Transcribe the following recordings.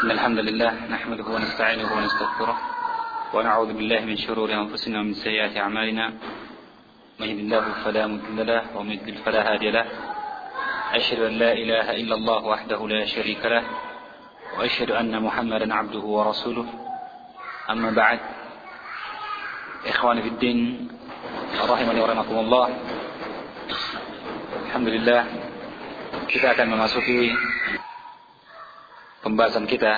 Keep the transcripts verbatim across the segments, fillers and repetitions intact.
إن الحمد لله نحمده ونستعينه ونستغفره ونعوذ بالله من شرور أنفسنا ومن سيئات أعمالنا من يهد الله فلا مضل له ومن يضلل فلا هادي له أشهد أن لا إله إلا الله وحده لا شريك له وأشهد أن محمدا عبده ورسوله أما بعد إخواني في الدين رحمني ورحمكم الله. Alhamdulillah, kita akan memasuki pembahasan kita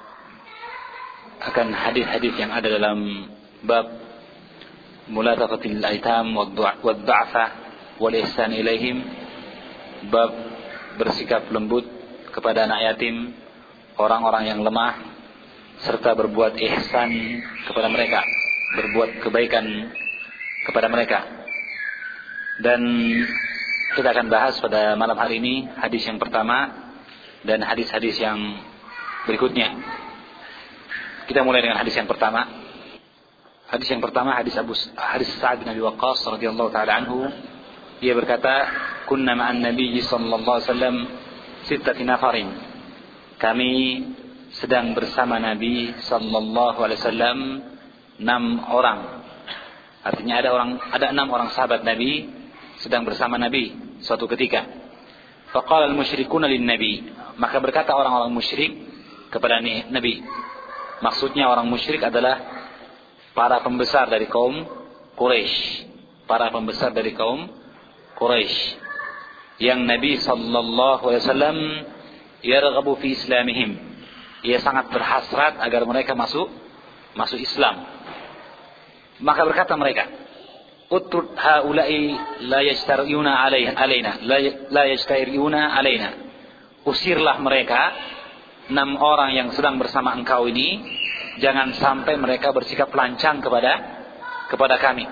akan hadis-hadis yang ada dalam bab mulataqatil aitam wad-du'afa wal ihsan ilaihim, bab bersikap lembut kepada anak yatim, orang-orang yang lemah, serta berbuat ihsan kepada mereka, berbuat kebaikan kepada mereka. Dan kita akan bahas pada malam hari ini hadis yang pertama dan hadis-hadis yang berikutnya. Kita mulai dengan hadis yang pertama. Hadis yang pertama hadis Abu hadis Sa'ad bin Abi Waqqas radhiyallahu taala anhu. Dia berkata, "Kunna ma'an Nabi sallallahu alaihi wasallam sittati nafarin." Kami sedang bersama Nabi sallallahu alaihi wasallam enam orang. Artinya ada orang ada enam orang sahabat Nabi sedang bersama Nabi suatu ketika. Faqala al-musyrikuna lin-nabi, maka berkata orang-orang musyrik kepada Nabi. Maksudnya orang musyrik adalah para pembesar dari kaum Quraisy, para pembesar dari kaum Quraisy yang Nabi sallallahu alaihi wasallam yarghabu fi islamihim. Ia sangat berhasrat agar mereka masuk masuk Islam. Maka berkata mereka, utrud haula'i la yastariyuna alaina la yastariyuna alaina. Usirlah mereka, enam orang yang sedang bersama engkau ini, jangan sampai mereka bersikap lancang kepada kepada kami.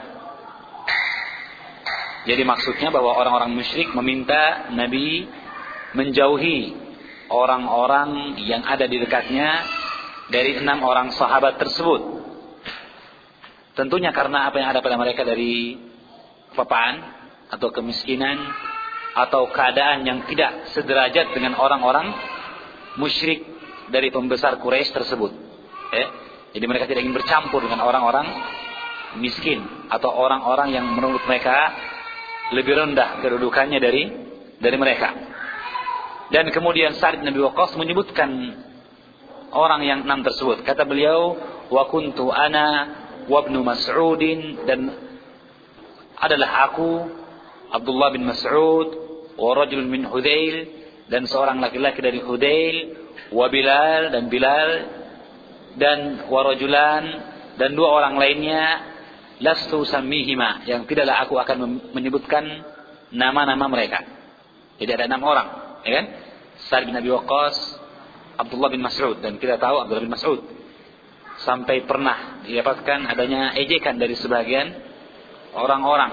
Jadi maksudnya bahwa orang-orang musyrik meminta Nabi menjauhi orang-orang yang ada di dekatnya dari enam orang sahabat tersebut. Tentunya karena apa yang ada pada mereka dari kepapaan atau kemiskinan atau keadaan yang tidak sederajat dengan orang-orang musyrik dari pembesar Quraisy tersebut. Eh? Jadi mereka tidak ingin bercampur dengan orang-orang miskin atau orang-orang yang menurut mereka lebih rendah kedudukannya dari dari mereka. Dan kemudian Sa'ad bin Abi Waqqas menyebutkan orang yang enam tersebut. Kata beliau, wa kuntu ana wa ibnu Mas'udin, dan adalah aku Abdullah bin Mas'ud, wa rajul min Hudail, dan seorang laki-laki dari Hudail, wa Bilal, dan Bilal, dan wa rajulan, dan dua orang lainnya, lastu sammihima, yang tidaklah aku akan menyebutkan nama-nama mereka. Jadi ada enam orang, ya kan? Sa'ad bin Abi Waqqas, Abdullah bin Mas'ud, dan kita tahu Abdullah bin Mas'ud sampai pernah didapatkan adanya ejekan dari sebagian orang-orang.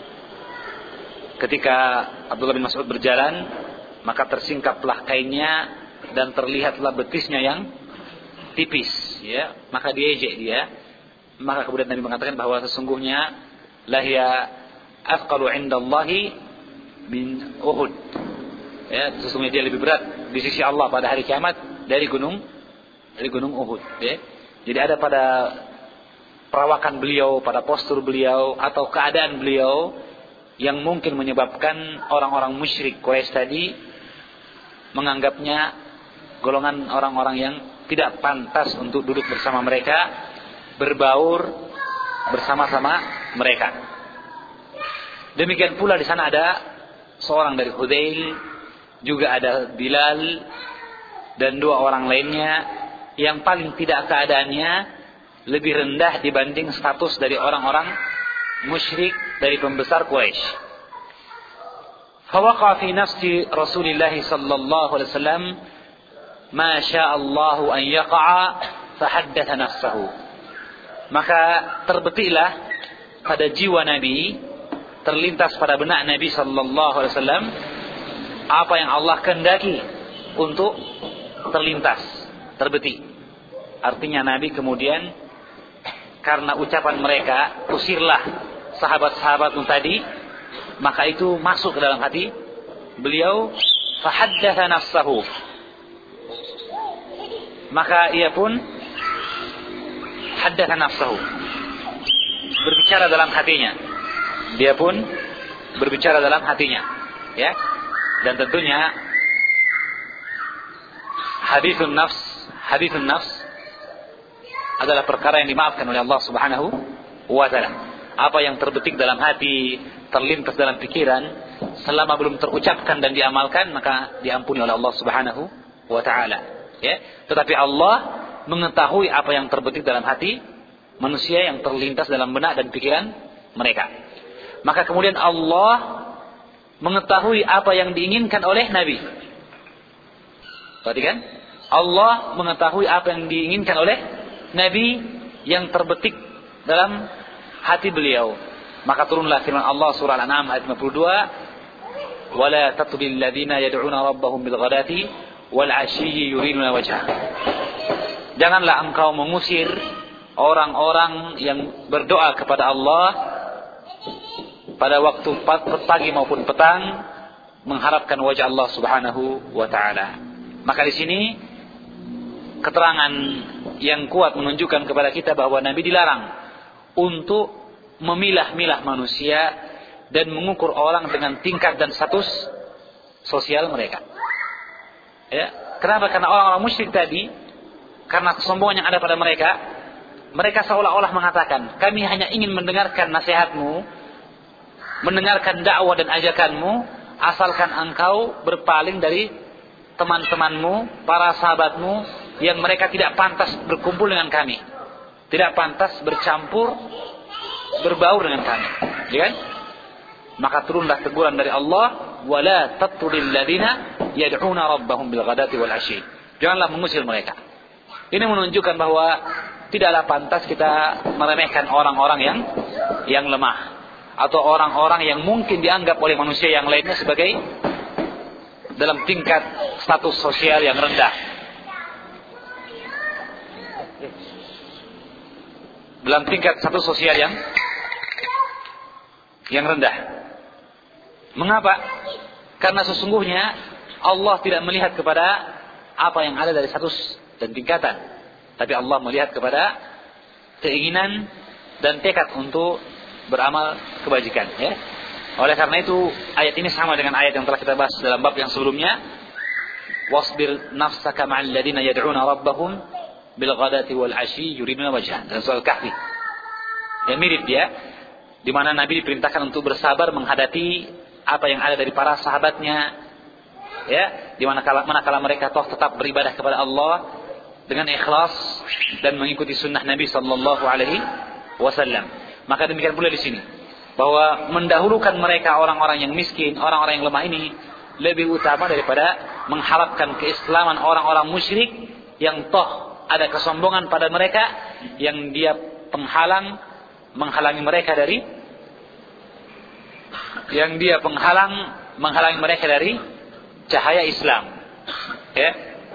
Ketika Abdullah bin Mas'ud berjalan, maka tersingkaplah kainnya dan terlihatlah betisnya yang tipis, ya. Maka diejek dia. Maka kemudian Nabi mengatakan bahwa sesungguhnya lahiya afqalu 'indallahi min Uhud. Ya, sesungguhnya dia lebih berat di sisi Allah pada hari kiamat dari gunung dari gunung Uhud, ya. Jadi ada pada perawakan beliau, pada postur beliau, atau keadaan beliau yang mungkin menyebabkan orang-orang musyrik Quraisy tadi menganggapnya golongan orang-orang yang tidak pantas untuk duduk bersama mereka, berbaur bersama-sama mereka. Demikian pula di sana ada seorang dari Hudail, juga ada Bilal, dan dua orang lainnya yang paling tidak keadaannya lebih rendah dibanding status dari orang-orang musyrik dari pembesar Quraisy. Fawaqa fi nafsi Rasulullah sallallahu alaihi wasallam ma syaa Allah an yaqa'a fahaddatha nafsahu. Maka terbetiklah pada jiwa Nabi, terlintas pada benak Nabi sallallahu alaihi wasallam apa yang Allah kehendaki untuk terlintas, terbetik. Artinya Nabi kemudian karena ucapan mereka, usirlah sahabat-sahabatmu tadi, maka itu masuk ke dalam hati beliau, fahaddatha nafsahu, maka ia pun haddatha nafsahu, berbicara dalam hatinya. Dia pun berbicara dalam hatinya, ya. Dan tentunya hadithun nafs, hadithun nafs adalah perkara yang dimaafkan oleh Allah Subhanahu wa taala. Apa yang terbetik dalam hati, terlintas dalam pikiran, selama belum terucapkan dan diamalkan, maka diampuni oleh Allah Subhanahu wa taala, ya. Tetapi Allah mengetahui apa yang terbetik dalam hati manusia, yang terlintas dalam benak dan pikiran mereka. Maka kemudian Allah mengetahui apa yang diinginkan oleh Nabi. Perhatikan, Allah mengetahui apa yang diinginkan oleh Nabi yang terbetik dalam hati beliau. Maka turunlah firman Allah surah Al-An'am ayat lima puluh dua, "Wala tatrudil ladzina yad'una rabbahum bil ghadati wal 'ashiyyi yuriduna wajhah." Janganlah engkau mengusir orang-orang yang berdoa kepada Allah pada waktu pagi maupun petang mengharapkan wajah Allah Subhanahu wa taala. Maka di sini keterangan yang kuat menunjukkan kepada kita bahwa Nabi dilarang untuk memilah-milah manusia dan mengukur orang dengan tingkat dan status sosial mereka. Ya, kenapa? Karena orang-orang musyrik tadi, karena kesombongan yang ada pada mereka, mereka seolah-olah mengatakan, kami hanya ingin mendengarkan nasihatmu, mendengarkan dakwah dan ajakanmu, asalkan engkau berpaling dari teman-temanmu, para sahabatmu, yang mereka tidak pantas berkumpul dengan kami, tidak pantas bercampur, berbaur dengan kami, ya kan? Maka turunlah teguran dari Allah, wala tatrudil ladzina yad'una rabbahum bil ghadati wal 'ashyi. Janganlah mengusir mereka. Ini menunjukkan bahwa tidaklah pantas kita meremehkan orang-orang yang yang lemah, atau orang-orang yang mungkin dianggap oleh manusia yang lainnya sebagai dalam tingkat status sosial yang rendah, dalam tingkat status sosial yang yang rendah. Mengapa? Karena sesungguhnya Allah tidak melihat kepada apa yang ada dari status dan tingkatan, tapi Allah melihat kepada keinginan dan tekad untuk beramal kebajikan, ya. Oleh karena itu ayat ini sama dengan ayat yang telah kita bahas dalam bab yang sebelumnya, wasbir nafsaka ma'al ladzina yad'una rabbahum bil ghadati wal 'ashyi yuriduna wajhah, dan surah Kahfi. Ya, mirip dia, di mana Nabi diperintahkan untuk bersabar menghadapi apa yang ada dari para sahabatnya, ya, di mana kala manakala mereka toh tetap beribadah kepada Allah dengan ikhlas dan mengikuti sunnah Nabi sallallahu alaihi wasallam. Maka demikian pula di sini, bahwa mendahulukan mereka orang-orang yang miskin, orang-orang yang lemah ini lebih utama daripada mengharapkan keislaman orang-orang musyrik yang toh ada kesombongan pada mereka, yang dia penghalang, menghalangi mereka dari yang dia penghalang menghalangi mereka dari cahaya Islam, ya.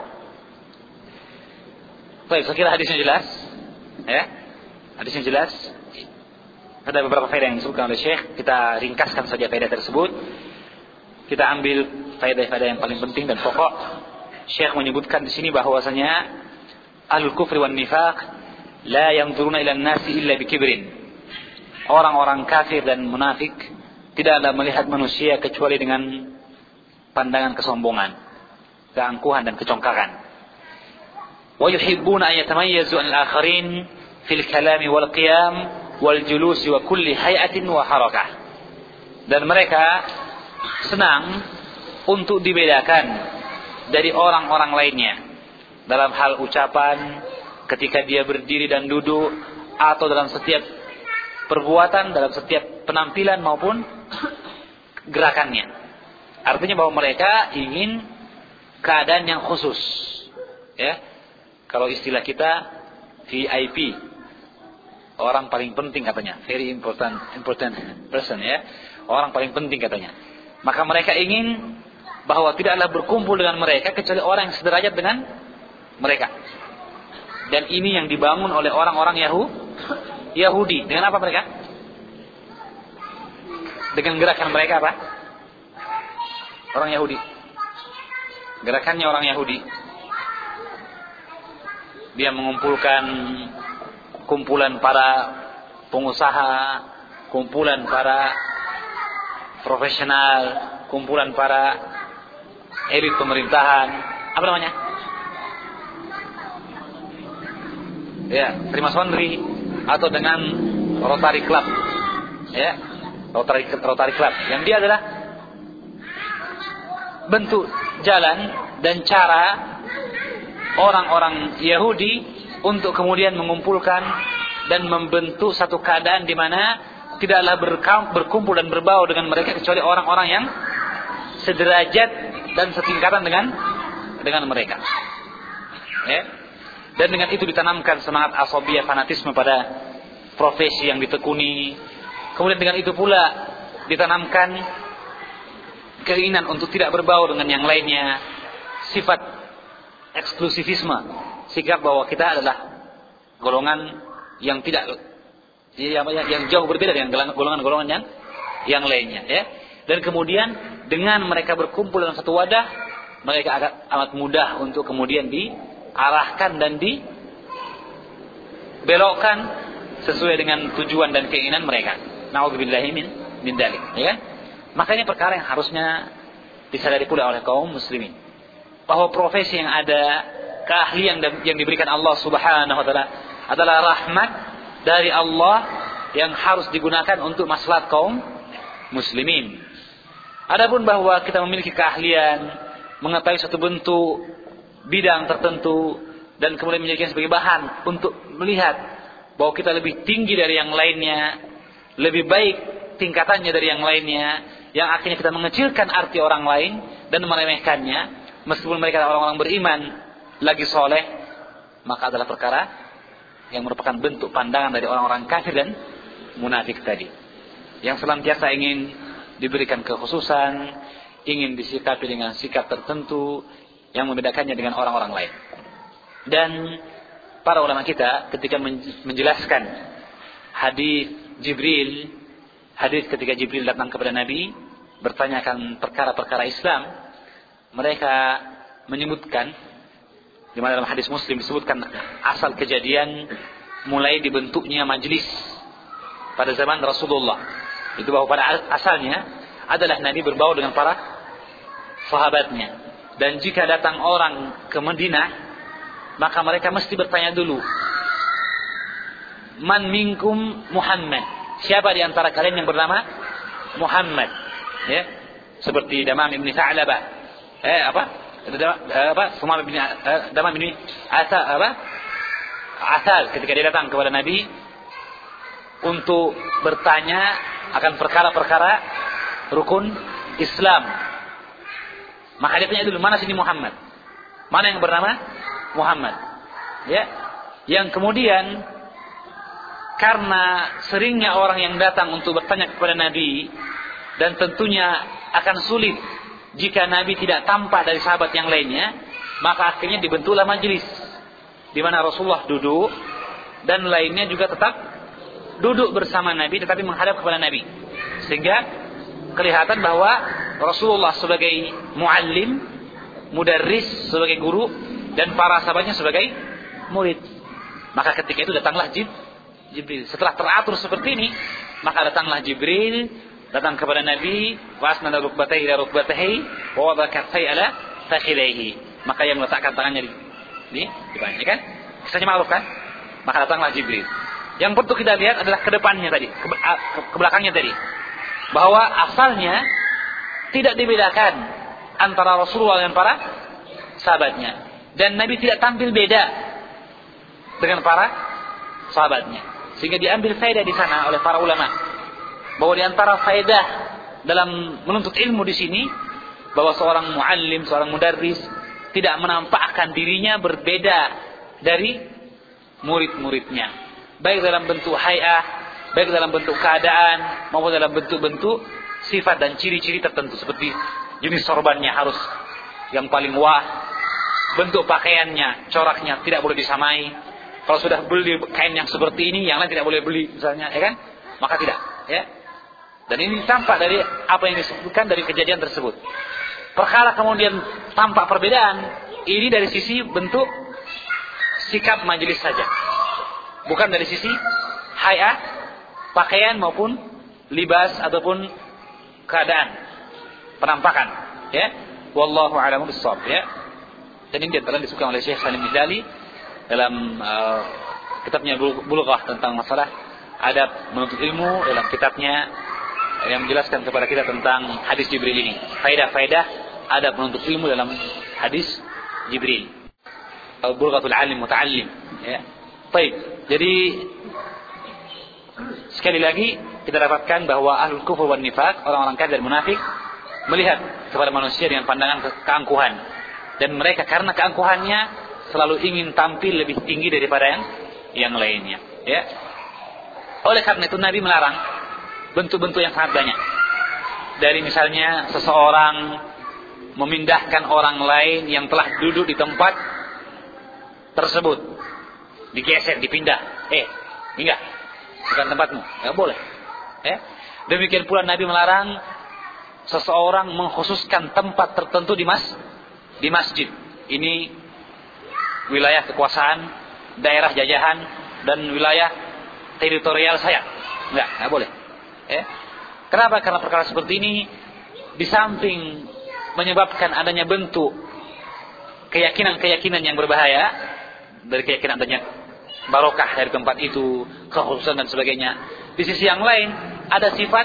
Baik, saya kira hadisnya jelas, ya. Hadisnya jelas. Ada beberapa faedah yang disebutkan oleh Syekh, kita ringkaskan saja faedah tersebut. Kita ambil faedah-faedah yang paling penting dan pokok. Syekh menyebutkan di sini bahwasanya ahlul kufri wan nifaq la yanzuruna ila an-nasi illa bikibrin. Orang-orang kafir dan munafik tidaklah melihat manusia kecuali dengan pandangan kesombongan, keangkuhan dan kecongkakan. Wa yuhibbuna an yatamayyazu al-akharin fil kalami wal qiyam wal julus wa kulli hay'atin wa harakah. Dan mereka senang untuk dibedakan dari orang-orang lainnya dalam hal ucapan, ketika dia berdiri dan duduk, atau dalam setiap perbuatan, dalam setiap penampilan maupun gerakannya. Artinya bahwa mereka ingin keadaan yang khusus, ya. Kalau istilah kita V I P, orang paling penting katanya, very important important person, ya. Orang paling penting katanya. Maka mereka ingin bahwa tidaklah berkumpul dengan mereka kecuali orang yang sederajat dengan mereka. Dan ini yang dibangun oleh orang-orang Yahu, Yahudi. Dengan apa mereka? Dengan gerakan mereka apa? Orang Yahudi. Gerakannya orang Yahudi. dia mengumpulkan kumpulan para pengusaha, kumpulan para profesional, kumpulan para elit pemerintahan, apa namanya? Ya, Freemasonry atau dengan Rotary Club. Ya, Rotary Rotary Club. Yang dia adalah bentuk jalan dan cara orang-orang Yahudi untuk kemudian mengumpulkan dan membentuk satu keadaan di mana tidaklah berkumpul dan berbau dengan mereka kecuali orang-orang yang sederajat dan setingkatan dengan dengan mereka. Ya. Dan dengan itu ditanamkan semangat asabiyah, fanatisme pada profesi yang ditekuni. Kemudian dengan itu pula ditanamkan keinginan untuk tidak berbau dengan yang lainnya, sifat eksklusivisme, sikap bahwa kita adalah golongan yang tidak yang, yang jauh berbeda dengan golongan-golongan yang yang lainnya, ya. Dan kemudian dengan mereka berkumpul dalam satu wadah, mereka akan amat mudah untuk kemudian diarahkan dan dibelokkan sesuai dengan tujuan dan keinginan mereka. Na'udzubillahi min min dzalik, ya kan? Makanya perkara yang harusnya disadari pula oleh kaum muslimin, bahwa profesi yang ada, keahlian yang diberikan Allah Subhanahu wa taala adalah rahmat dari Allah yang harus digunakan untuk maslahat kaum muslimin. Adapun bahwa kita memiliki keahlian, mengetahui satu bentuk bidang tertentu dan kemudian menjadikan sebagai bahan untuk melihat bahwa kita lebih tinggi dari yang lainnya, lebih baik tingkatannya dari yang lainnya, yang akhirnya kita mengecilkan arti orang lain dan meremehkannya, meskipun mereka adalah orang-orang beriman lagi soleh, maka adalah perkara yang merupakan bentuk pandangan dari orang-orang kafir dan munafik tadi, yang senantiasa ingin diberikan kekhususan, ingin disikapi dengan sikap tertentu yang membedakannya dengan orang-orang lain. Dan para ulama kita ketika menjelaskan hadis Jibril, hadis ketika Jibril datang kepada Nabi bertanyakan perkara-perkara Islam, mereka menyebutkan, di mana dalam hadis Muslim disebutkan asal kejadian mulai dibentuknya majlis pada zaman Rasulullah. Itu bahwa pada asalnya adalah Nabi berbau dengan para sahabatnya, dan jika datang orang ke Madinah maka mereka mesti bertanya dulu, man minkum Muhammad, siapa di antara kalian yang bernama Muhammad, ya, seperti Damam ibn Tha'labah, eh apa apa Sumam bin Damam bin Asal apa Asal ketika dia datang kepada Nabi untuk bertanya akan perkara-perkara rukun Islam, maka dia tanya dulu, mana sini Muhammad, mana yang bernama Muhammad, ya, yang kemudian karena seringnya orang yang datang untuk bertanya kepada Nabi, dan tentunya akan sulit jika Nabi tidak tampak dari sahabat yang lainnya, maka akhirnya dibentuklah majelis di mana Rasulullah duduk dan lainnya juga tetap duduk bersama Nabi tetapi menghadap kepada Nabi, sehingga kelihatan bahwa Rasulullah sebagai muallim, mudarris, sebagai guru, dan para sahabatnya sebagai murid. Maka ketika itu datanglah Jibril. Setelah teratur seperti ini, maka datanglah Jibril, datang kepada Nabi, wa asnada rukbatayhi ila rukbatayhi wa wada kaffayhi ala fakhidayhi. Maka yang meletakkan tangannya di di di bawahnya, kan? Kisahnya ma'ruf kan? Maka datanglah Jibril. Yang perlu kita lihat adalah ke depannya tadi, ke, ke, ke belakangnya tadi. Bahwa asalnya tidak dibedakan antara Rasulullah dan para sahabatnya. Dan Nabi tidak tampil beda dengan para sahabatnya. Sehingga diambil faedah di sana oleh para ulama, bahwa di antara faedah dalam menuntut ilmu di sini, bahwa seorang muallim, seorang mudarris tidak menampakkan dirinya berbeda dari murid-muridnya, baik dalam bentuk hay'ah, baik dalam bentuk keadaan, maupun dalam bentuk-bentuk sifat dan ciri-ciri tertentu, seperti jenis sorbannya harus yang paling wah, bentuk pakaiannya, coraknya tidak boleh disamai. Kalau sudah beli kain yang seperti ini, yang lain tidak boleh beli, misalnya, ya kan? Maka tidak, ya. Dan ini tampak dari apa yang disebutkan dari kejadian tersebut. Perkara kemudian tampak perbedaan, ini dari sisi bentuk sikap majelis saja. Bukan dari sisi hay'ah, pakaian maupun libas ataupun keadaan, penampakan, ya. Wallahu a'lamu bissawab, ya. Dan ini antara disebutkan oleh Syekh Salim Ihdali dalam uh, kitabnya Bulughah tentang masalah adab menuntut ilmu, dalam kitabnya yang menjelaskan kepada kita tentang hadis Jibril ini. Faedah-faedah adab menuntut ilmu dalam hadis Jibril. Bulghatul alim muta'allim, ya. Baik. Jadi sekali lagi kita dapatkan bahwa ahlul kufur wan nifaq, orang-orang kafir dan munafik, melihat kepada manusia dengan pandangan ke- keangkuhan, dan mereka karena keangkuhannya selalu ingin tampil lebih tinggi daripada yang yang lainnya, ya. Oleh karena itu Nabi melarang bentuk-bentuk yang sangat banyak. Dari misalnya seseorang memindahkan orang lain yang telah duduk di tempat tersebut, digeser, dipindah. Eh, enggak, bukan tempatmu, enggak boleh. Ya. Demikian pula Nabi melarang seseorang mengkhususkan tempat tertentu di mas di masjid. Ini wilayah kekuasaan, daerah jajahan, dan wilayah teritorial saya. Enggak, enggak boleh. Ya. Kenapa? Karena perkara seperti ini di samping menyebabkan adanya bentuk keyakinan-keyakinan yang berbahaya, dari keyakinan adanya barokah dari tempat itu, kekhususan dan sebagainya. Di sisi yang lain ada sifat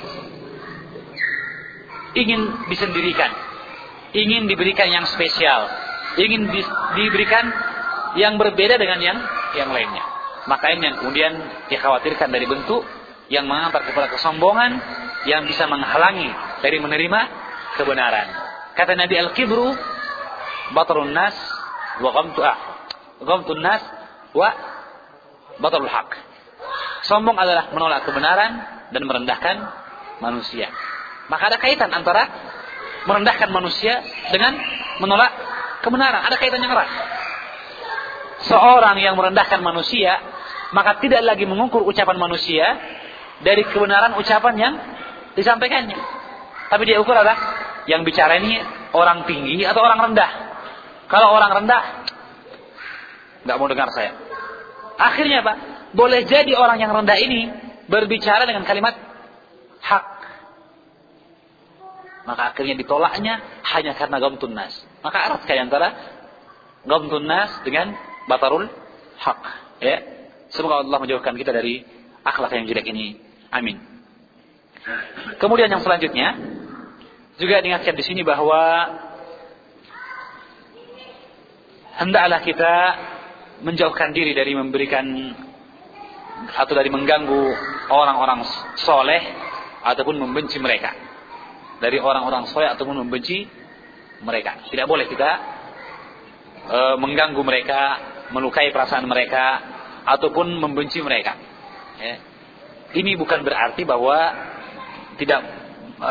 ingin disendirikan, ingin diberikan yang spesial, ingin di, diberikan yang berbeda dengan yang yang lainnya. Maka ini yang kemudian dikhawatirkan dari bentuk yang mengantar kepada kesombongan yang bisa menghalangi dari menerima kebenaran. Kata Nabi, al-kibru batarun nas wa ghamtu ah ghamtun nas wa batarul haq. Sombong adalah menolak kebenaran dan merendahkan manusia. Maka ada kaitan antara merendahkan manusia dengan menolak kebenaran. Ada kaitan yang erat. Seorang yang merendahkan manusia, maka tidak lagi mengukur ucapan manusia dari kebenaran ucapan yang disampaikannya. Tapi dia ukur apa? Yang bicara ini orang tinggi atau orang rendah. Kalau orang rendah, nggak mau dengar saya. Akhirnya apa? Boleh jadi orang yang rendah ini berbicara dengan kalimat hak. Maka akhirnya ditolaknya hanya karena ghamtun nas. Maka erat sekali antara ghamtun nas dengan batarul haq. Ya. Semoga Allah menjauhkan kita dari akhlak yang jelek ini. Amin. Kemudian yang selanjutnya juga diingatkan di sini bahwa hendaklah kita menjauhkan diri dari memberikan atau dari mengganggu orang-orang soleh ataupun membenci mereka. Dari orang-orang soleh ataupun membenci mereka. Tidak boleh kita e, mengganggu mereka, melukai perasaan mereka, ataupun membenci mereka. Ya. Ini bukan berarti bahwa tidak e,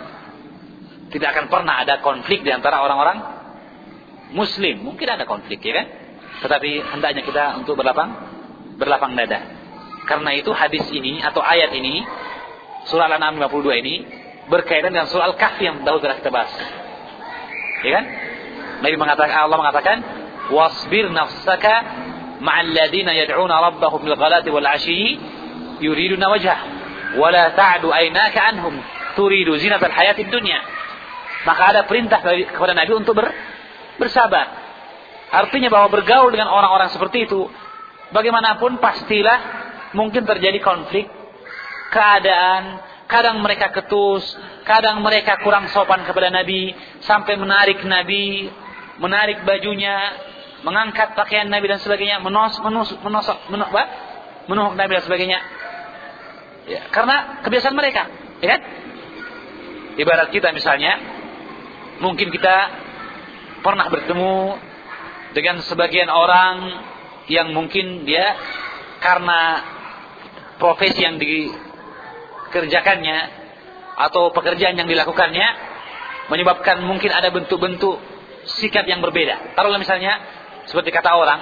tidak akan pernah ada konflik di antara orang-orang Muslim. Mungkin ada konflik, ya kan? Tetapi hendaknya kita untuk berlapang berlapang dada. Karena itu hadis ini atau ayat ini, surah Al-An'am lima puluh dua ini berkaitan dengan surah Al-Kahfi yang dahulu telah kita bahas. Ya kan? Nabi mengatakan, Allah mengatakan, "Wasbir nafsaka ma'al ladina yad'una rabbahum bil ghadati wal 'ashyi yuriduna wajhah wa la ta'du aynaka anhum turidu zinatal hayatid dunya." Maka ada perintah kepada Nabi untuk ber, bersabar. Artinya bahwa bergaul dengan orang-orang seperti itu, bagaimanapun pastilah mungkin terjadi konflik, keadaan, kadang mereka ketus, kadang mereka kurang sopan kepada Nabi, sampai menarik Nabi, menarik bajunya, mengangkat pakaian Nabi dan sebagainya, menos, menos, menosok, menos, apa? menuhuk Nabi dan sebagainya. Ya, karena kebiasaan mereka, ya kan? Ibarat kita misalnya, mungkin kita pernah bertemu dengan sebagian orang yang mungkin dia karena profesi yang dikerjakannya atau pekerjaan yang dilakukannya menyebabkan mungkin ada bentuk-bentuk sikap yang berbeda. Taruhlah misalnya seperti kata orang,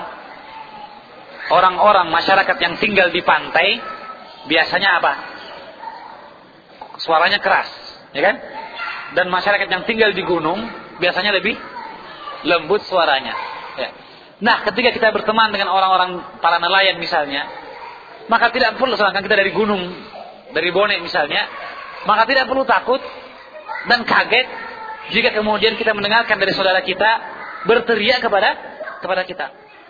orang-orang masyarakat yang tinggal di pantai biasanya apa? Suaranya keras, ya kan? Dan masyarakat yang tinggal di gunung biasanya lebih lembut suaranya. Ya. Nah, ketika kita berteman dengan orang-orang para nelayan misalnya, maka tidak perlu, sedangkan kita dari gunung, dari Bone misalnya, maka tidak perlu takut dan kaget jika kemudian kita mendengarkan dari saudara kita berteriak kepada kepada kita.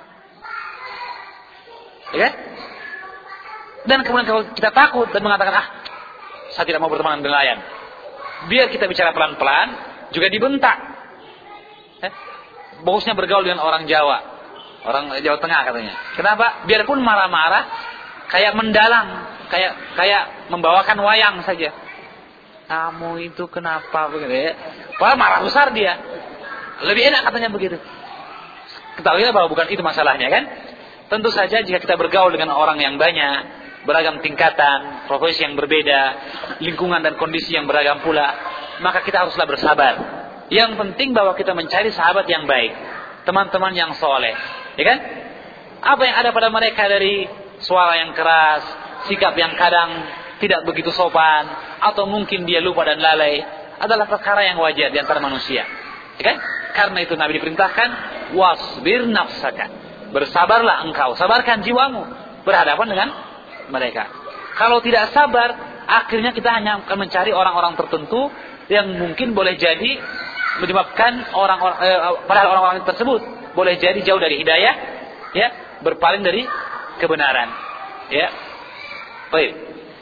Ya? Dan kemudian kalau kita takut dan mengatakan, ah, saya tidak mau berteman dengan nelayan, biar kita bicara pelan-pelan, juga dibentak. Eh? Bagusnya bergaul dengan orang Jawa, orang Jawa Tengah katanya. Kenapa? Biarpun marah-marah, kayak mendalam, kayak kayak membawakan wayang saja. Kamu itu kenapa begitu ya? Padahal marah besar dia. Lebih enak katanya begitu. Ketahuilah bahwa bukan itu masalahnya kan? Tentu saja jika kita bergaul dengan orang yang banyak, beragam tingkatan, profesi yang berbeda, lingkungan dan kondisi yang beragam pula, maka kita haruslah bersabar. Yang penting bahwa kita mencari sahabat yang baik, teman-teman yang soleh, ya kan? Apa yang ada pada mereka dari suara yang keras, sikap yang kadang tidak begitu sopan, atau mungkin dia lupa dan lalai, adalah perkara yang wajar di antara manusia, ya kan? Karena itu Nabi diperintahkan, wasbir nafsaka, bersabarlah engkau, sabarkan jiwamu berhadapan dengan mereka. Kalau tidak sabar, akhirnya kita hanya akan mencari orang-orang tertentu yang mungkin boleh jadi menyebabkan orang-orang eh, padahal orang-orang tersebut boleh jadi jauh dari hidayah, ya, berpaling dari kebenaran, ya. Baik.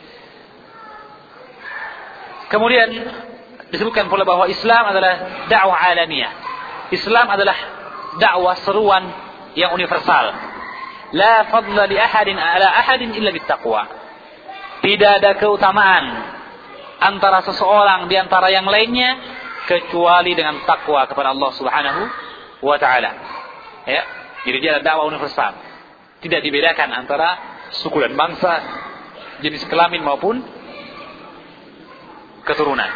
Kemudian disebutkan pula bahwa Islam adalah dakwah alamiyah. Islam adalah dakwah seruan yang universal. La fadla li ahadin ala ahadin illa bittaqwa. Tidak ada keutamaan antara seseorang di antara yang lainnya kecuali dengan takwa kepada Allah Subhanahu wa taala. Ya, jadi dia adalah dakwah universal. Tidak dibedakan antara suku dan bangsa, jenis kelamin maupun keturunan.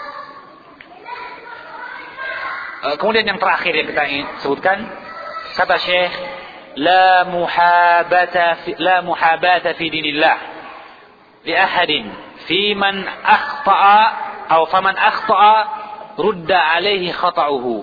Kemudian yang terakhir yang kita ingin sebutkan, kata Syekh, la muhabata fi, la muhabata fi dinillah li ahadin fi man akhta'a atau faman akhta'a rudda alaihi khata'uhu.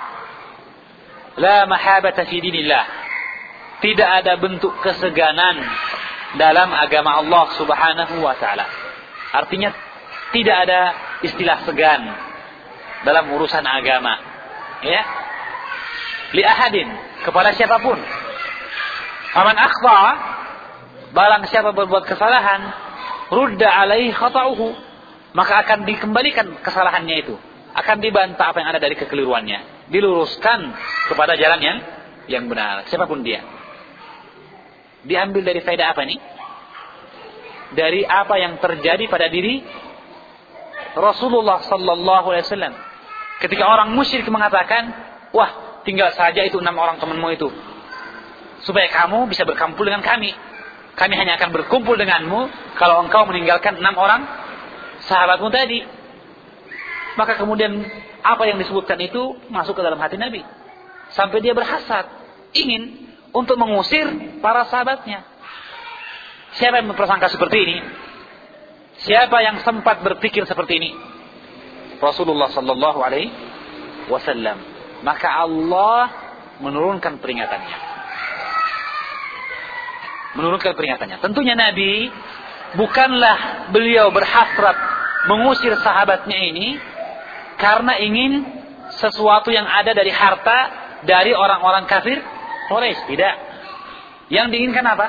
La mahabata fi dinillah, tidak ada bentuk keseganan dalam agama Allah Subhanahu wa taala. Artinya tidak ada istilah segan dalam urusan agama, ya, li ahadin, kepada siapapun. Faman akhta, barang siapa berbuat kesalahan, rudda alaihi khata'uhu, maka akan dikembalikan kesalahannya itu, akan dibantah apa yang ada dari kekeliruannya, diluruskan kepada jalan yang yang benar, siapapun dia. Diambil dari faedah apa ini? Dari apa yang terjadi pada diri Rasulullah sallallahu alaihi wasallam. Ketika orang musyrik mengatakan, wah, tinggal saja itu enam orang temanmu itu, supaya kamu bisa berkumpul dengan kami. Kami hanya akan berkumpul denganmu kalau engkau meninggalkan enam orang sahabatmu tadi. Maka kemudian apa yang disebutkan itu masuk ke dalam hati Nabi, sampai dia berhasad, ingin untuk mengusir para sahabatnya. Siapa yang berprasangka seperti ini? Siapa yang sempat berpikir seperti ini? Rasulullah sallallahu alaihi wasallam. Maka Allah menurunkan peringatannya. Menurunkan peringatannya. Tentunya Nabi bukanlah beliau berhasrat mengusir sahabatnya ini karena ingin sesuatu yang ada dari harta dari orang-orang kafir Quraisy. Tidak. Yang diinginkan apa?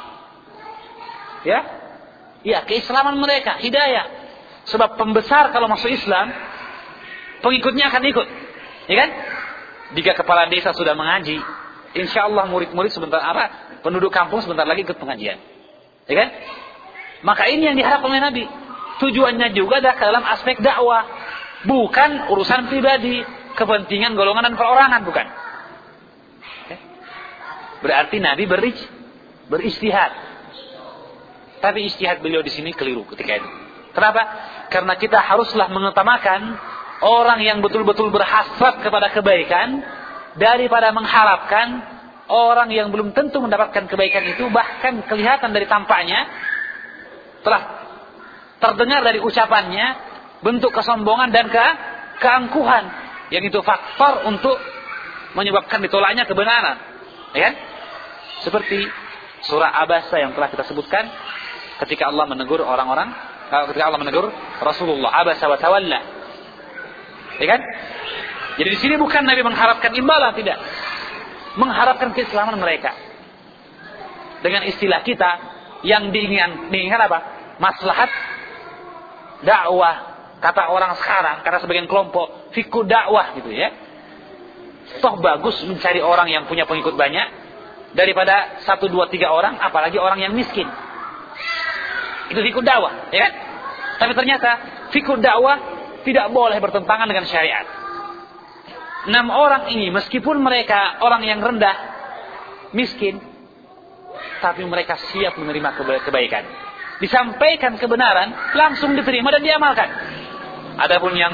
Ya? Ya, keislaman mereka, hidayah. Sebab pembesar kalau masuk Islam, pengikutnya akan ikut. Ya kan? Jika kepala desa sudah mengaji, insya Allah murid-murid sebentar apa, penduduk kampung sebentar lagi ikut pengajian. Ya kan? Maka ini yang diharapkan oleh Nabi. Tujuannya juga adalah dalam aspek dakwah, bukan urusan pribadi, kepentingan golongan dan perorangan, bukan. Ya? Berarti Nabi berij, beristihad. Tapi istihad beliau di sini keliru ketika itu. Kenapa? Karena kita haruslah mengutamakan orang yang betul-betul berhasrat kepada kebaikan daripada mengharapkan orang yang belum tentu mendapatkan kebaikan itu, bahkan kelihatan dari tampaknya, telah terdengar dari ucapannya bentuk kesombongan dan ke keangkuhan, yang itu faktor untuk menyebabkan ditolaknya kebenaran. Ya kan? Seperti surah Abasa yang telah kita sebutkan ketika Allah menegur orang-orang, ketika Allah menegur Rasulullah, Abasa wa tawalla. Ya kan? Jadi di sini bukan Nabi mengharapkan imbalan, tidak. Mengharapkan keislaman mereka. Dengan istilah kita yang diinginkan, diinginkan apa? Maslahat dakwah, kata orang sekarang, kata sebagian kelompok, fikih dakwah gitu ya. Toh bagus mencari orang yang punya pengikut banyak daripada satu dua tiga orang, apalagi orang yang miskin. Itu fikih dakwah, ya kan? Tapi ternyata fikih dakwah tidak boleh bertentangan dengan syariat. Enam orang ini meskipun mereka orang yang rendah, miskin, tapi mereka siap menerima kebaikan. Disampaikan kebenaran, langsung diterima dan diamalkan. Adapun yang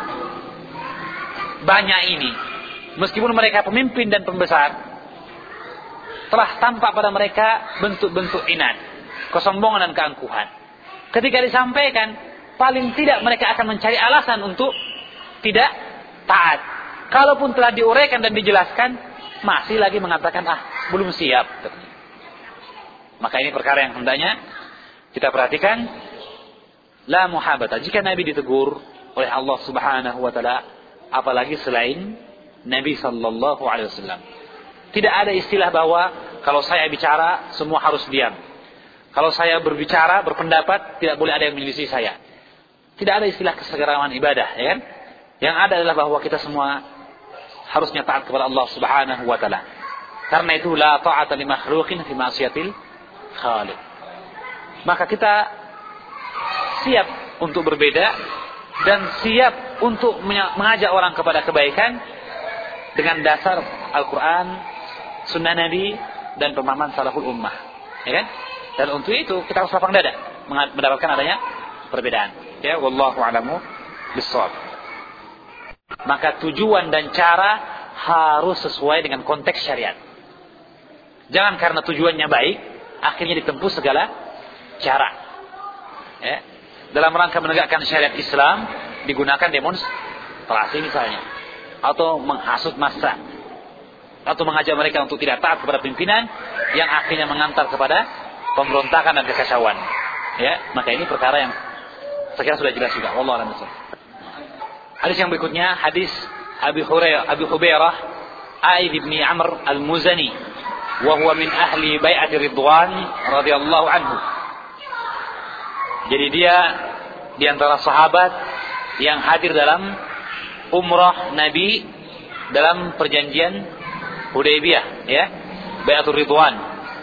banyak ini, meskipun mereka pemimpin dan pembesar, telah tampak pada mereka bentuk-bentuk inat, kesombongan dan keangkuhan. Ketika disampaikan, paling tidak mereka akan mencari alasan untuk tidak taat. Kalaupun telah diuraikan dan dijelaskan, masih lagi mengatakan, ah, belum siap. Maka ini perkara yang hendaknya kita perhatikan. La muhabata. Jika Nabi ditegur oleh Allah Subhanahu wa taala, apalagi selain Nabi sallallahu alaihi wasallam. Tidak ada istilah bahwa kalau saya bicara semua harus diam. Kalau saya berbicara, berpendapat, tidak boleh ada yang menyelisih saya. Tidak ada istilah kesegerawan ibadah, ya kan? Yang ada adalah bahwa kita semua harusnya taat kepada Allah Subhanahu wa taala. Karena itu la ta'ata li makhluqin fi ma'siyatil khaliq. Maka kita siap untuk berbeda dan siap untuk mengajak orang kepada kebaikan dengan dasar Al-Qur'an, Sunnah Nabi dan pemahaman salaful ummah, ya kan? Dan untuk itu kita harus lapang dada mendapatkan adanya perbedaan. Ya, wallahu a'lamu bissawab. Maka tujuan dan cara harus sesuai dengan konteks syariat. Jangan karena tujuannya baik, akhirnya ditempuh segala cara. Ya. Dalam rangka menegakkan syariat Islam, digunakan demonstrasi misalnya. Atau menghasut massa. Atau mengajak mereka untuk tidak taat kepada pimpinan, yang akhirnya mengantar kepada pemberontakan dan kekacauan. Ya, maka ini perkara yang saya kira sudah jelas juga. Wallahu a'lam bishawab. Hadis yang berikutnya, hadis Abi Hurairah, Abi Hubairah Aid bin Amr Al-Muzani, wa huwa min ahli bai'ati Ridwan radhiyallahu anhu. Jadi dia di antara sahabat yang hadir dalam umrah Nabi dalam perjanjian Hudaybiyah, ya, Bai'atul Ridwan.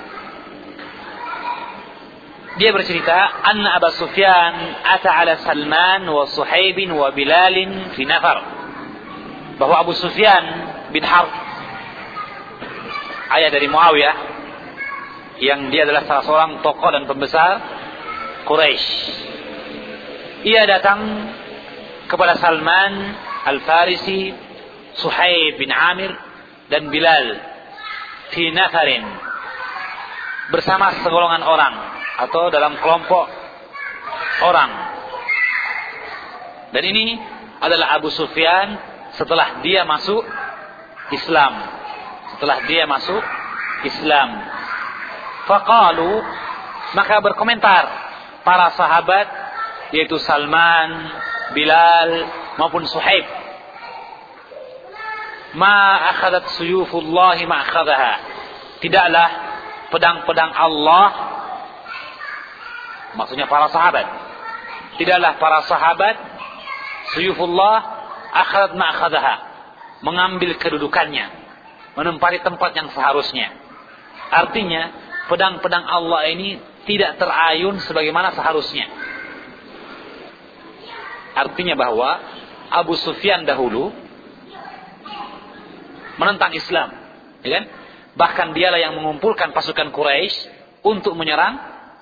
Dia bercerita, anna Abu Sufyan ata ala Salman wa Suhaib wa Bilal fi nafar. Bahwa Abu Sufyan bin Harb, ayah dari Muawiyah, yang dia adalah salah seorang tokoh dan pembesar Quraisy. Ia datang kepada Salman Al-Farisi, Suhaib bin Amir dan Bilal fi nafarin, bersama segolongan orang atau dalam kelompok orang. Dan ini adalah Abu Sufyan setelah dia masuk Islam. Setelah dia masuk Islam. Faqalu, maka berkomentar para sahabat, yaitu Salman, Bilal maupun Suhaib, ma akhadat suyufullahi ma akhadaha. Tidaklah pedang-pedang Allah, maksudnya para sahabat, tidaklah para sahabat suyufullah akhadat ma akhadaha, mengambil kedudukannya, menempati tempat yang seharusnya. Artinya pedang-pedang Allah ini tidak terayun sebagaimana seharusnya. Artinya bahwa Abu Sufyan dahulu menentang Islam, ya kan? Bahkan dialah yang mengumpulkan pasukan Quraisy untuk menyerang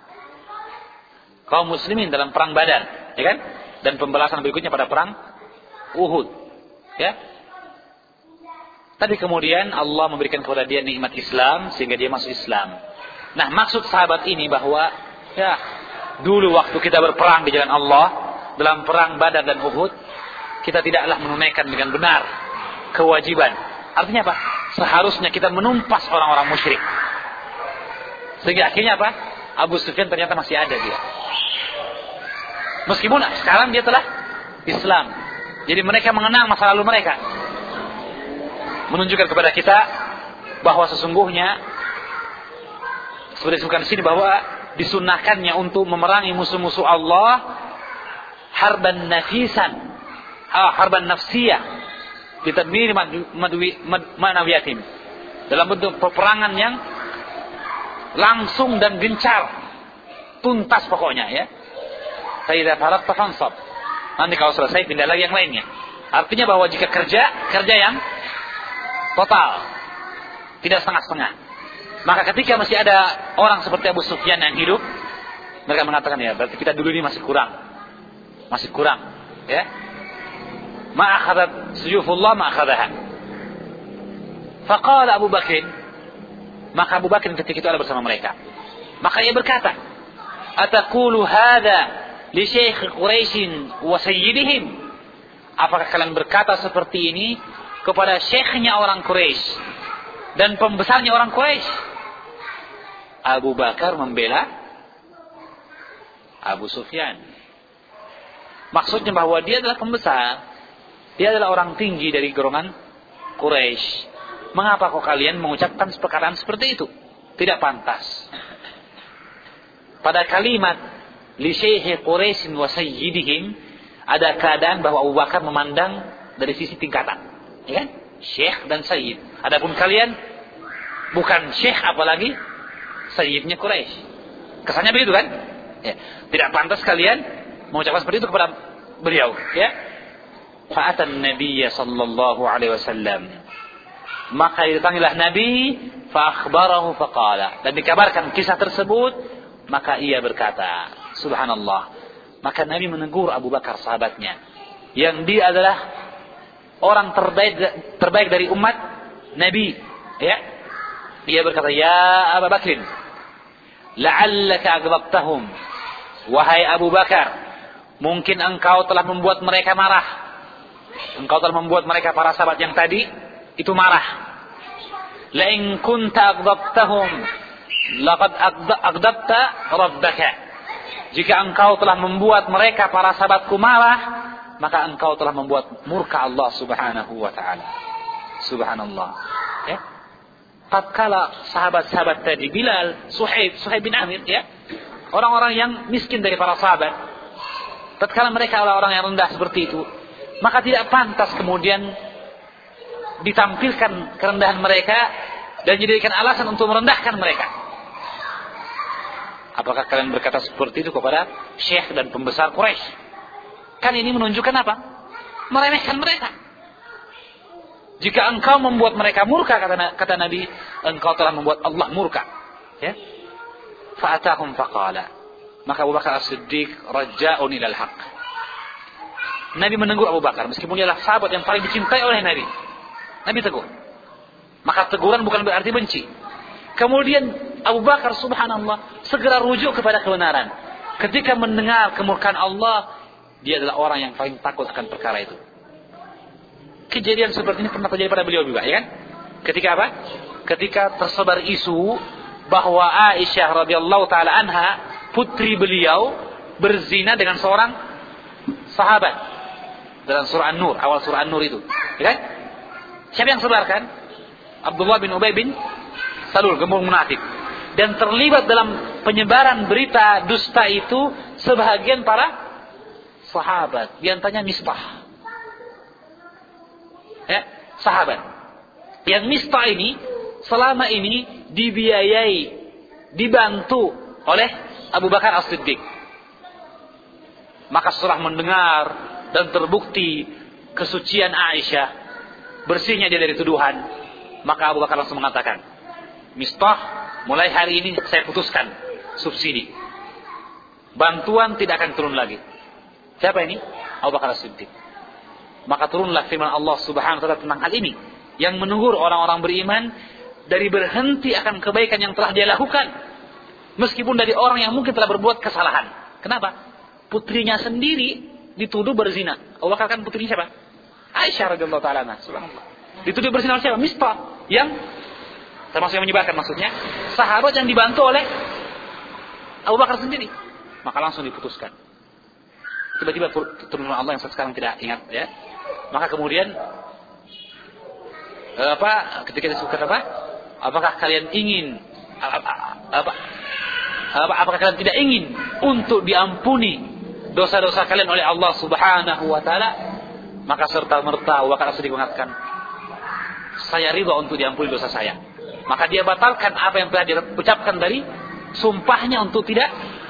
kaum muslimin dalam perang Badar, ya kan? Dan pembalasan berikutnya pada perang Uhud, ya. Tapi kemudian Allah memberikan kepada dia nikmat Islam sehingga dia masuk Islam. Nah, maksud sahabat ini bahwa ya, dulu waktu kita berperang di jalan Allah dalam perang Badar dan Uhud, kita tidaklah menunaikan dengan benar kewajiban. Artinya apa? seharusnya kita menumpas orang-orang musyrik. Sehingga akhirnya apa? Abu Sufyan ternyata masih ada dia. Meskipun sekarang dia telah Islam. Jadi mereka mengenang masa lalu mereka. Menunjukkan kepada kita bahwa sesungguhnya seperti disebutkan di sini bahwa disunnahkannya untuk memerangi musuh-musuh Allah harban nafisan, ah, harban nafsiyah, ditadmir madwi manawiyatin, dalam bentuk peperangan yang langsung dan gencar, tuntas pokoknya ya. Faiza faraghta fansab. Nanti kalau selesai pindah lagi yang lainnya. Artinya bahwa jika kerja, kerja yang total, tidak setengah-setengah. Maka ketika masih ada orang seperti Abu Sufyan yang hidup, mereka mengatakan ya berarti kita dulu ini masih kurang, masih kurang, ya. Ma akhadat suyufullah ma akhadaha. Faqala Abu Bakr, maka Abu Bakr ketika itu ada bersama mereka, maka ia berkata, ataqulu hadza li syekh Quraisy wa sayyidihim? Apakah kalian berkata seperti ini kepada syekhnya orang Quraisy dan pembesarnya orang Quraisy? Abu Bakar membela Abu Sufyan. Maksudnya bahwa dia adalah pembesar, dia adalah orang tinggi dari golongan Quraisy. Mengapa kok kalian mengucapkan perkataan seperti itu? Tidak pantas. Pada kalimat li syekh Quraisy wa sayyidihim ada keadaan bahwa Abu Bakar memandang dari sisi tingkatan, ya kan? Syekh dan sayyid. Adapun kalian bukan syekh apalagi sayyidnya Quraisy. Kesannya begitu kan? Ya. Tidak pantas kalian mengucapkan seperti itu kepada beliau, ya. Fa'atan Nabiy sallallahu alaihi wasallam. Maka didatangilah Nabi, fa akhbarahu faqala. Dan dikabarkan kisah tersebut, maka ia berkata, subhanallah. Maka Nabi menegur Abu Bakar sahabatnya, yang dia adalah orang terbaik terbaik dari umat Nabi, ya. Dia berkata, ya Abu Bakr, la'allaka aghdabtahum, wahai Abu Bakar, mungkin engkau telah membuat mereka marah. Engkau telah membuat mereka para sahabat yang tadi itu marah. La in kunta aghdabtahum laqad aghdabta rabbaka. Jika engkau telah membuat mereka para sahabatku marah, maka engkau telah membuat murka Allah Subhanahu wa taala. Subhanallah. Ya. Tatkala sahabat-sahabat tadi, Bilal, Suhaib, Suhaib bin Amir, ya, orang-orang yang miskin dari para sahabat, tatkala mereka adalah orang yang rendah seperti itu, maka tidak pantas kemudian ditampilkan kerendahan mereka dan dijadikan alasan untuk merendahkan mereka. Apakah kalian berkata seperti itu kepada syekh dan pembesar Quraisy? Kan ini menunjukkan apa? Meremehkan mereka. Jika engkau membuat mereka murka, kata, kata Nabi, engkau telah membuat Allah murka. Ya? Fa'atahum faqala. Maka Abu Bakar As-Siddiq raja'un ilal haq. Nabi menegur Abu Bakar, meskipun dia adalah sahabat yang paling dicintai oleh Nabi. Nabi tegur. Maka teguran bukan berarti benci. Kemudian Abu Bakar subhanallah segera rujuk kepada kebenaran. Ketika mendengar kemurkaan Allah, dia adalah orang yang paling takut akan perkara itu. Kejadian seperti ini pernah terjadi pada beliau juga, ya kan? Ketika apa? Ketika tersebar isu bahwa Aisyah radhiyallahu taala anha, putri beliau, berzina dengan seorang sahabat. Dalam surah An-Nur, awal surah An-Nur itu, ya kan? Siapa yang sebarkan? Abdullah bin Ubay bin Salul, gembong munafik. Dan terlibat dalam penyebaran berita dusta itu sebahagian para sahabat, di antaranya Mistah. Ya, sahabat. Yang Mistah ini selama ini dibiayai, dibantu oleh Abu Bakar As-Siddiq. Maka setelah mendengar dan terbukti kesucian Aisyah, bersihnya dia dari tuduhan, maka Abu Bakar langsung mengatakan, Mistah, mulai hari ini saya putuskan subsidi. Bantuan tidak akan turun lagi. Siapa ini? Abu Bakar As-Siddiq. Maka turunlah firman Allah Subhanahu wa taala tentang hal ini, yang menegur orang-orang beriman dari berhenti akan kebaikan yang telah dia lakukan, meskipun dari orang yang mungkin telah berbuat kesalahan. Kenapa? Putrinya sendiri dituduh berzina. Abu Bakar kan putrinya siapa? Aisyah radhiyallahu taala anha. Subhanallah. Dituduh berzina oleh siapa? Mistah, yang termasuk yang menyebarkan maksudnya, sahabat yang dibantu oleh Abu Bakar sendiri. Maka langsung diputuskan. Tiba-tiba turun Allah yang saya sekarang tidak ingat ya. Maka kemudian apa ketika disebutkan apa? Apakah kalian ingin apa, apa, apa apakah kalian tidak ingin untuk diampuni dosa-dosa kalian oleh Allah Subhanahu wa taala? Maka serta merta Abu Bakar As-Siddiq mengatakan, saya ridha untuk diampuni dosa saya. Maka dia batalkan apa yang telah dia ucapkan dari sumpahnya untuk tidak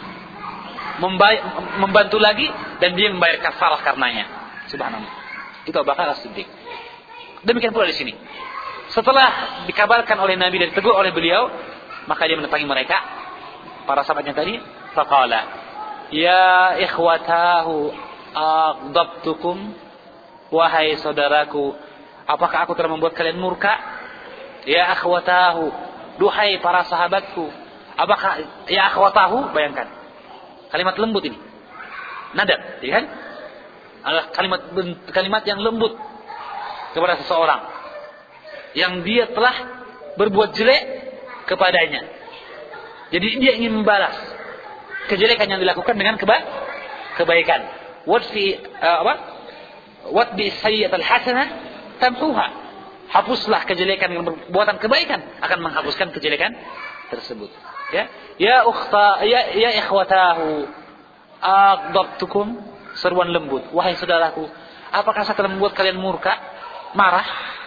membantu lagi, dan dia membayar kafarah karenanya. Subhanallah. Itu Abu Bakar As-Siddiq. Demikian pula di sini. Setelah dikabarkan oleh Nabi dan ditegur oleh beliau, maka dia mendatangi mereka, para sahabatnya tadi, faqala, ya ikhwatahu aghdabtukum, wahai saudaraku, apakah aku telah membuat kalian murka? Ya akhwatahu, duhai para sahabatku, apakah ya akhwatahu, bayangkan kalimat lembut ini, nadab, ya kan? Adalah kalimat kalimat yang lembut kepada seseorang yang dia telah berbuat jelek kepadanya. Jadi dia ingin membalas kejelekan yang dilakukan dengan keba kebaikan. What fi uh, apa? What bi sayyi'atil hasanah tamhuha. Hapuslah kejelekan dengan perbuatan kebaikan, akan menghapuskan kejelekan tersebut. Ya, ya ukhta, ya ya ikhwatahu, aghdabtukum, seruan lembut, wahai saudaraku, apakah saya telah membuat kalian murka, marah?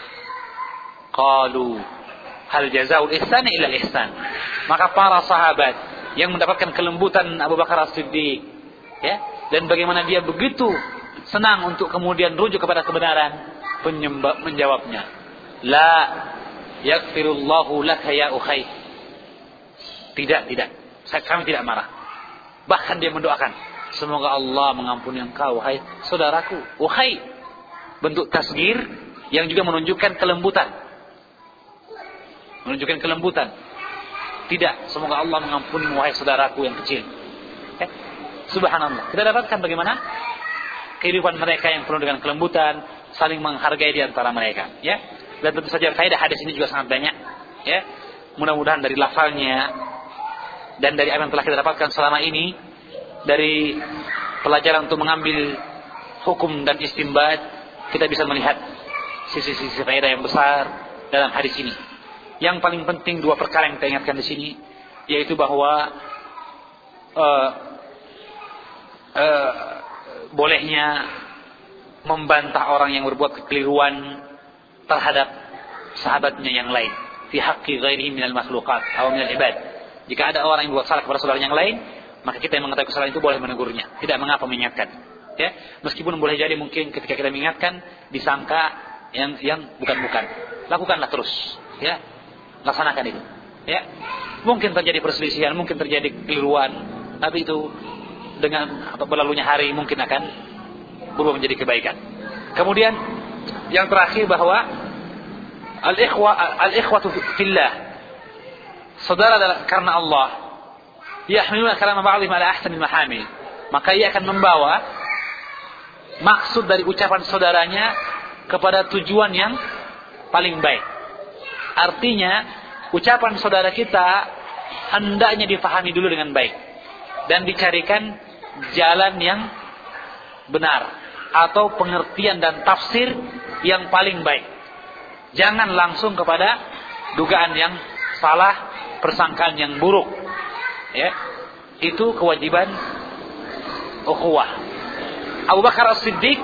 Qalu hal jazaa'ul ihsani illa ihsan. Maka para sahabat yang mendapatkan kelembutan Abu Bakar As-Siddiq, ya, dan bagaimana dia begitu senang untuk kemudian rujuk kepada kebenaran, menjawabnya, la yaghfirullahu laka ya ukhay. Tidak, tidak. Saya, kami tidak marah. Bahkan dia mendoakan, semoga Allah mengampuni engkau, wahai saudaraku. Ukhay, bentuk tasgir yang juga menunjukkan kelembutan. Menunjukkan kelembutan. Tidak, semoga Allah mengampuni wahai saudaraku yang kecil. Eh, subhanallah. Kita dapatkan bagaimana kehidupan mereka yang penuh dengan kelembutan, saling menghargai di antara mereka, ya. Dan tentu saja faedah hadis ini juga sangat banyak, ya. Mudah-mudahan dari lafalnya dan dari apa yang telah kita dapatkan selama ini, dari pelajaran untuk mengambil hukum dan istinbat, kita bisa melihat sisi-sisi faedah yang besar dalam hadis ini. Yang paling penting dua perkara yang kita ingatkan di sini, yaitu bahwa uh, uh, bolehnya membantah orang yang berbuat kekeliruan terhadap sahabatnya yang lain, fi haqqi ghairihi minal makhluqat atau minal ibad. Jika ada orang yang berbuat salah kepada saudara yang lain, maka kita yang mengetahui kesalahan itu boleh menegurnya, tidak mengapa mengingatkan. Ya, meskipun boleh jadi mungkin ketika kita mengingatkan disangka yang yang bukan-bukan. Lakukanlah terus, ya. Laksanakan itu. Ya. Mungkin terjadi perselisihan, mungkin terjadi kekeliruan, tapi itu dengan berlalunya hari mungkin akan berubah menjadi kebaikan. Kemudian yang terakhir bahwa al-ikhwa al-ikhwatu fillah, saudara karena Allah, yahmiluna kalama ba'dihim ala ahsanil mahamil, maka ia akan membawa maksud dari ucapan saudaranya kepada tujuan yang paling baik. Artinya ucapan saudara kita hendaknya difahami dulu dengan baik dan dicarikan jalan yang benar atau pengertian dan tafsir yang paling baik. Jangan langsung kepada dugaan yang salah, persangkaan yang buruk. Ya, itu kewajiban ukhuwah. Abu Bakar As-Siddiq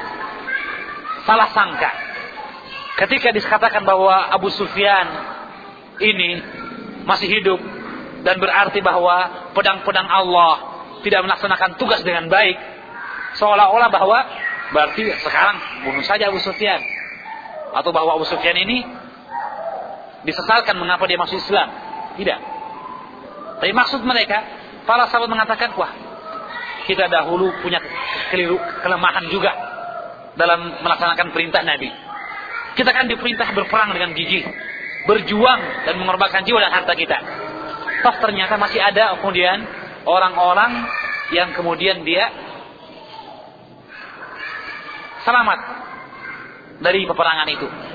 salah sangka ketika dikatakan bahwa Abu Sufyan ini masih hidup dan berarti bahwa pedang-pedang Allah tidak melaksanakan tugas dengan baik, seolah-olah bahwa berarti sekarang bunuh saja Abu Sufyan, atau bahwa Abu Sufyan ini disesalkan mengapa dia masuk Islam. Tidak. Tapi maksud mereka, para sahabat mengatakan, wah, kita dahulu punya keliru, kelemahan juga dalam melaksanakan perintah Nabi. Kita kan diperintah berperang dengan gigih, berjuang dan mengorbankan jiwa dan harta kita. Toh ternyata masih ada kemudian orang-orang yang kemudian dia selamat dari peperangan itu.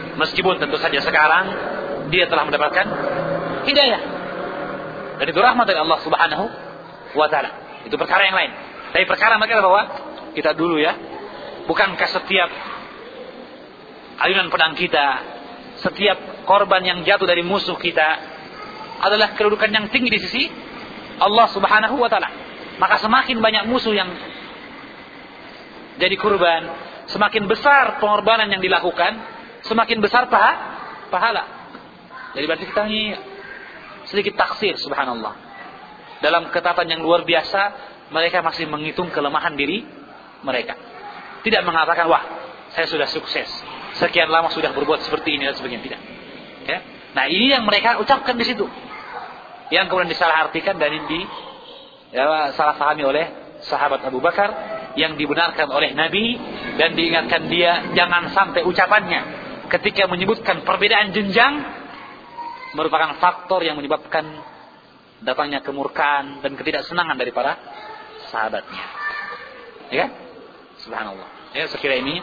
Meskipun tentu saja sekarang dia telah mendapatkan hidayah. Dan itu rahmat dari Allah Subhanahu wa taala. Itu perkara yang lain. Tapi perkara mereka bahwa kita dulu ya, bukankah setiap ayunan pedang kita, setiap korban yang jatuh dari musuh kita adalah kedudukan yang tinggi di sisi Allah Subhanahu wa taala. Maka semakin banyak musuh yang jadi kurban, semakin besar pengorbanan yang dilakukan, semakin besar paha, pahala. Jadi berarti kita ini sedikit taksir, subhanallah. Dalam ketatan yang luar biasa, mereka masih menghitung kelemahan diri mereka. Tidak mengatakan, wah, saya sudah sukses, sekian lama sudah berbuat seperti ini dan sebagainya. Tidak. Ya? Nah, ini yang mereka ucapkan di situ, yang kemudian disalahartikan dan di ya, salah pahami oleh sahabat Abu Bakar, yang dibenarkan oleh Nabi dan diingatkan dia jangan sampai ucapannya ketika menyebutkan perbedaan jenjang merupakan faktor yang menyebabkan datangnya kemurkaan dan ketidaksenangan dari para sahabatnya. Ya kan? Subhanallah. Ya, sekira ini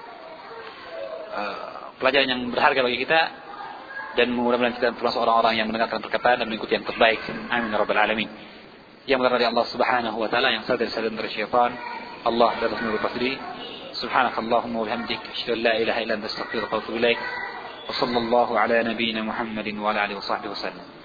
uh, pelajaran yang berharga bagi kita, dan mudah-mudahan kita termasuk orang-orang yang mendengarkan perkataan dan mengikuti yang terbaik. Amin ya rabbal alamin. Yang benar dari Allah Subhanahu wa taala, yang salah dari salah dari syaitan. Allah dan Rasulullah Fadli. Subhanakallahumma wa bihamdik, asyhadu an la ilaha illa anta, astaghfiruka wa atubu ilaik. Wa sallallahu ala nabiyyina Muhammadin wa ala alihi wa sahbihi wasallam.